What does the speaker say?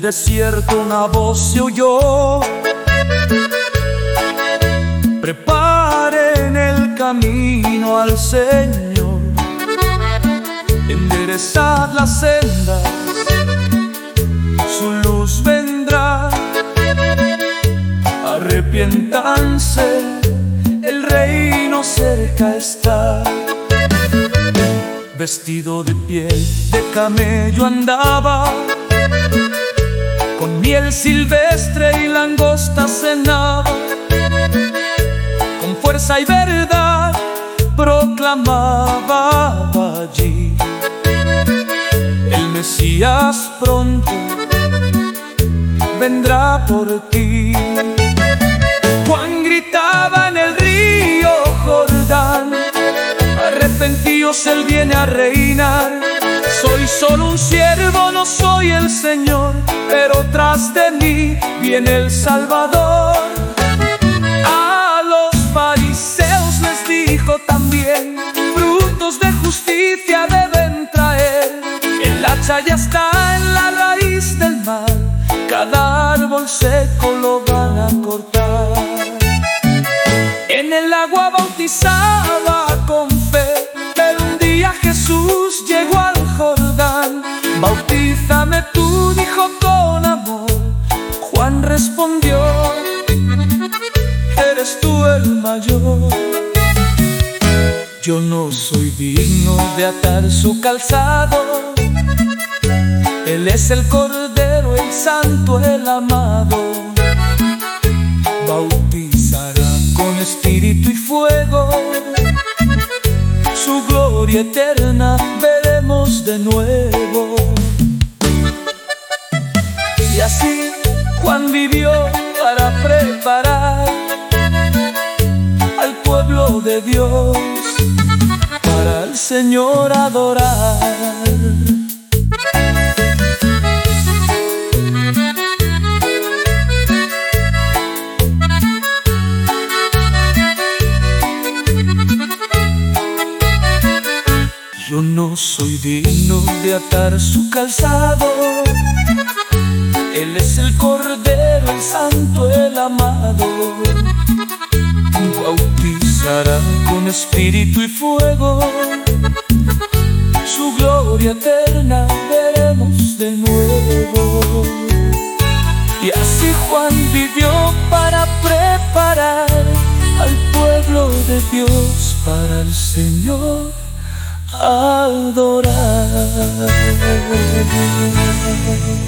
desierto una voz se oyó: preparen el camino al Señor, enderezad las sendas, su luz vendrá. Arrepiéntanse, el reino cerca está. Vestido de piel de camello andaba, con miel silvestre y langosta cenaba. Con fuerza y verdad proclamaba allí: el Mesías pronto vendrá por ti. Juan gritaba en el río Jordán: arrepentíos, Él viene a reinar. Soy solo un siervo, no soy el Señor, pero tras de mí viene el Salvador. A los fariseos les dijo también: frutos de justicia deben traer. El hacha ya está en la raíz del mal, cada árbol seco lo van a cortar. En el agua bautizaba con fe, pero un día Jesús llegó al Jordán. Bautízame tú, dijo con amor. Juan respondió: eres tú el mayor. Yo no soy digno de atar su calzado. Él es el Cordero, el Santo, el amado. Bautizará con espíritu y fuego, su gloria eterna veremos de nuevo. Y así Juan vivió para preparar al pueblo de Dios para el Señor adorar. Yo no soy digno de atar su calzado. Él es el Cordero, el Santo, el amado. Bautizará con espíritu y fuego, su gloria eterna veremos de nuevo. Y así Juan vivió para preparar al pueblo de Dios para el Señor adorar.